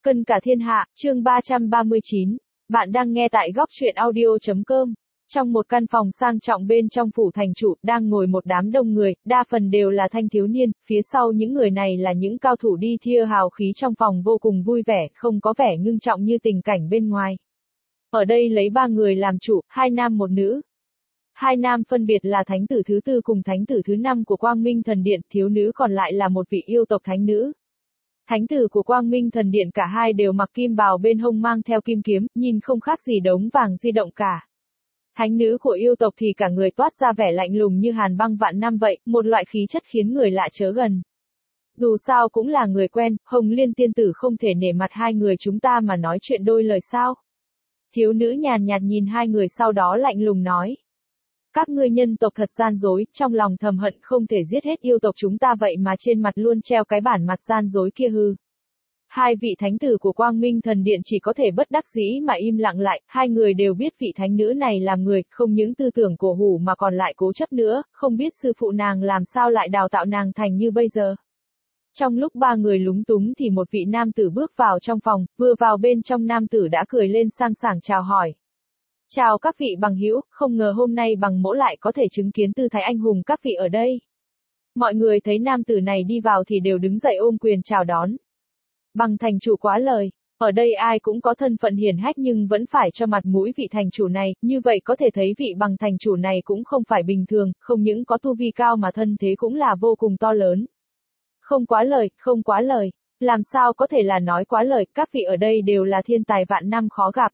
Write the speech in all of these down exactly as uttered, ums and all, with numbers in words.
Cân cả thiên hạ, chương ba trăm ba mươi chín. Bạn đang nghe tại góc truyện audio chấm com. Trong một căn phòng sang trọng bên trong phủ thành chủ, đang ngồi một đám đông người, đa phần đều là thanh thiếu niên, phía sau những người này là những cao thủ đi thia hào khí trong phòng vô cùng vui vẻ, không có vẻ ngưng trọng như tình cảnh bên ngoài. Ở đây lấy ba người làm chủ, hai nam một nữ. Hai nam phân biệt là thánh tử thứ tư cùng thánh tử thứ năm của Quang Minh Thần Điện, thiếu nữ còn lại là một vị yêu tộc thánh nữ. Thánh tử của Quang Minh Thần Điện cả hai đều mặc kim bào bên hông mang theo kim kiếm, nhìn không khác gì đống vàng di động cả. Thánh nữ của yêu tộc thì cả người toát ra vẻ lạnh lùng như hàn băng vạn năm vậy, một loại khí chất khiến người lạ chớ gần. Dù sao cũng là người quen, Hồng Liên tiên tử không thể nể mặt hai người chúng ta mà nói chuyện đôi lời sao. Thiếu nữ nhàn nhạt nhìn hai người sau đó lạnh lùng nói. Các ngươi nhân tộc thật gian dối, trong lòng thầm hận không thể giết hết yêu tộc chúng ta vậy mà trên mặt luôn treo cái bản mặt gian dối kia hư. Hai vị thánh tử của Quang Minh Thần Điện chỉ có thể bất đắc dĩ mà im lặng lại, hai người đều biết vị thánh nữ này làm người, không những tư tưởng cổ hủ mà còn lại cố chấp nữa, không biết sư phụ nàng làm sao lại đào tạo nàng thành như bây giờ. Trong lúc ba người lúng túng thì một vị nam tử bước vào trong phòng, vừa vào bên trong nam tử đã cười lên sang sảng chào hỏi. Chào các vị bằng hữu, không ngờ hôm nay bằng mỗ lại có thể chứng kiến tư thái anh hùng các vị ở đây. Mọi người thấy nam tử này đi vào thì đều đứng dậy ôm quyền chào đón. Bằng thành chủ quá lời, ở đây ai cũng có thân phận hiển hách nhưng vẫn phải cho mặt mũi vị thành chủ này, như vậy có thể thấy vị bằng thành chủ này cũng không phải bình thường, không những có tu vi cao mà thân thế cũng là vô cùng to lớn. Không quá lời, không quá lời, làm sao có thể là nói quá lời, các vị ở đây đều là thiên tài vạn năm khó gặp.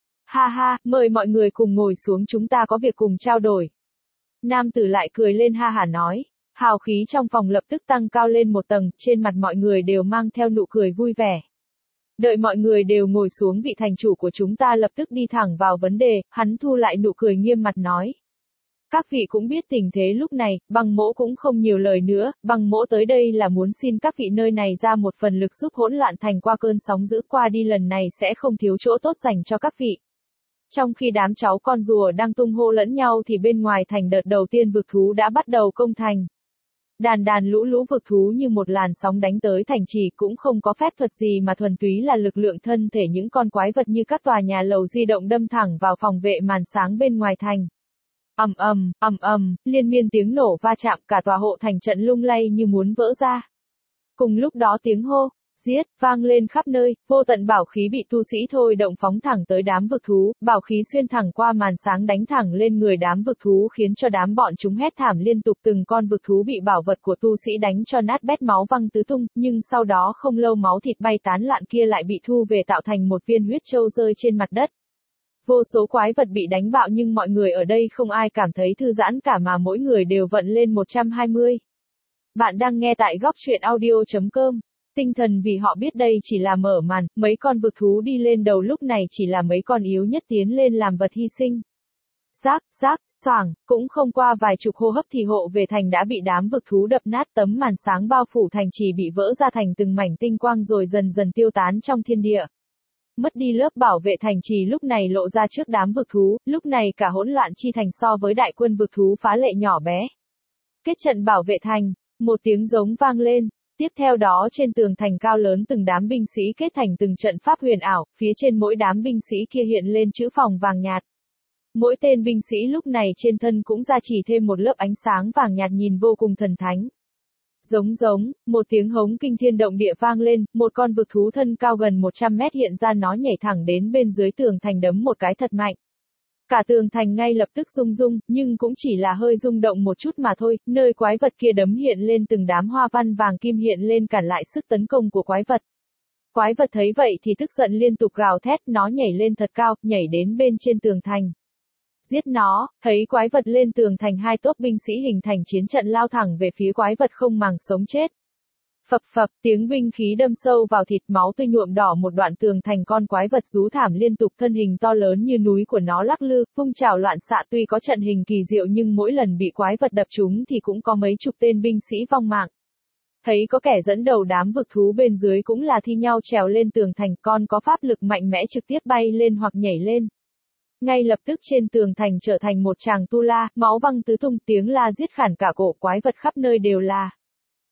Ha ha, mời mọi người cùng ngồi xuống chúng ta có việc cùng trao đổi. Nam tử lại cười lên ha hả nói. Hào khí trong phòng lập tức tăng cao lên một tầng, trên mặt mọi người đều mang theo nụ cười vui vẻ. Đợi mọi người đều ngồi xuống vị thành chủ của chúng ta lập tức đi thẳng vào vấn đề, hắn thu lại nụ cười nghiêm mặt nói. Các vị cũng biết tình thế lúc này, bằng mỗ cũng không nhiều lời nữa, bằng mỗ tới đây là muốn xin các vị nơi này ra một phần lực giúp hỗn loạn thành qua cơn sóng dữ qua đi lần này sẽ không thiếu chỗ tốt dành cho các vị. Trong khi đám cháu con rùa đang tung hô lẫn nhau thì bên ngoài thành đợt đầu tiên vực thú đã bắt đầu công thành. Đàn đàn lũ lũ vực thú như một làn sóng đánh tới thành trì cũng không có phép thuật gì mà thuần túy là lực lượng thân thể những con quái vật như các tòa nhà lầu di động đâm thẳng vào phòng vệ màn sáng bên ngoài thành. Ầm ầm, ầm ầm, liên miên tiếng nổ va chạm cả tòa hộ thành trận lung lay như muốn vỡ ra. Cùng lúc đó tiếng hô, giết, vang lên khắp nơi, vô tận bảo khí bị tu sĩ thôi động phóng thẳng tới đám vực thú, bảo khí xuyên thẳng qua màn sáng đánh thẳng lên người đám vực thú khiến cho đám bọn chúng hét thảm liên tục từng con vực thú bị bảo vật của tu sĩ đánh cho nát bét máu văng tứ tung, nhưng sau đó không lâu máu thịt bay tán loạn kia lại bị thu về tạo thành một viên huyết châu rơi trên mặt đất. Vô số quái vật bị đánh bạo nhưng mọi người ở đây không ai cảm thấy thư giãn cả mà mỗi người đều vận lên một trăm hai mươi. Bạn đang nghe tại góc truyện audio chấm com. Tinh thần vì họ biết đây chỉ là mở màn, mấy con vực thú đi lên đầu lúc này chỉ là mấy con yếu nhất tiến lên làm vật hy sinh. Rác, rác, xoảng, cũng không qua vài chục hô hấp thì hộ về thành đã bị đám vực thú đập nát tấm màn sáng bao phủ thành trì bị vỡ ra thành từng mảnh tinh quang rồi dần dần tiêu tán trong thiên địa. Mất đi lớp bảo vệ thành trì lúc này lộ ra trước đám vực thú, lúc này cả hỗn loạn chi thành so với đại quân vực thú phá lệ nhỏ bé. Kết trận bảo vệ thành, một tiếng giống vang lên. Tiếp theo đó trên tường thành cao lớn từng đám binh sĩ kết thành từng trận pháp huyền ảo, phía trên mỗi đám binh sĩ kia hiện lên chữ phòng vàng nhạt. Mỗi tên binh sĩ lúc này trên thân cũng gia trì thêm một lớp ánh sáng vàng nhạt nhìn vô cùng thần thánh. Giống giống, một tiếng hống kinh thiên động địa vang lên, một con vực thú thân cao gần một trăm mét hiện ra nó nhảy thẳng đến bên dưới tường thành đấm một cái thật mạnh. Cả tường thành ngay lập tức rung rung, nhưng cũng chỉ là hơi rung động một chút mà thôi, nơi quái vật kia đấm hiện lên từng đám hoa văn vàng kim hiện lên cản lại sức tấn công của quái vật. Quái vật thấy vậy thì tức giận liên tục gào thét, nó nhảy lên thật cao, nhảy đến bên trên tường thành. Giết nó, thấy quái vật lên tường thành hai tốp binh sĩ hình thành chiến trận lao thẳng về phía quái vật không màng sống chết. Phập phập, tiếng binh khí đâm sâu vào thịt máu tươi nhuộm đỏ một đoạn tường thành con quái vật rú thảm liên tục thân hình to lớn như núi của nó lắc lư, vung trào loạn xạ tuy có trận hình kỳ diệu nhưng mỗi lần bị quái vật đập trúng thì cũng có mấy chục tên binh sĩ vong mạng. Thấy có kẻ dẫn đầu đám vực thú bên dưới cũng là thi nhau trèo lên tường thành con có pháp lực mạnh mẽ trực tiếp bay lên hoặc nhảy lên. Ngay lập tức trên tường thành trở thành một tràng tu la, máu văng tứ tung tiếng la giết khản cả cổ quái vật khắp nơi đều là.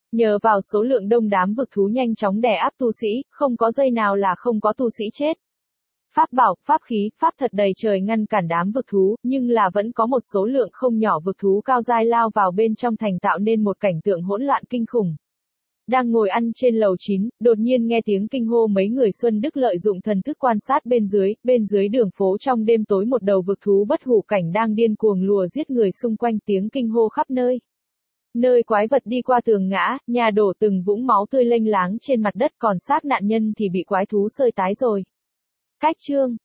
Nhờ vào số lượng đông đám vực thú nhanh chóng đè áp tu sĩ, không có giây nào là không có tu sĩ chết. Pháp bảo, pháp khí, pháp thật đầy trời ngăn cản đám vực thú, nhưng là vẫn có một số lượng không nhỏ vực thú cao giai lao vào bên trong thành tạo nên một cảnh tượng hỗn loạn kinh khủng. Đang ngồi ăn trên lầu chín, đột nhiên nghe tiếng kinh hô mấy người Xuân Đức lợi dụng thần thức quan sát bên dưới, bên dưới đường phố trong đêm tối một đầu vực thú bất hủ cảnh đang điên cuồng lùa giết người xung quanh, tiếng kinh hô khắp nơi. Nơi quái vật đi qua tường ngã, nhà đổ từng vũng máu tươi lênh láng trên mặt đất, còn xác nạn nhân thì bị quái thú sơi tái rồi. Cách chương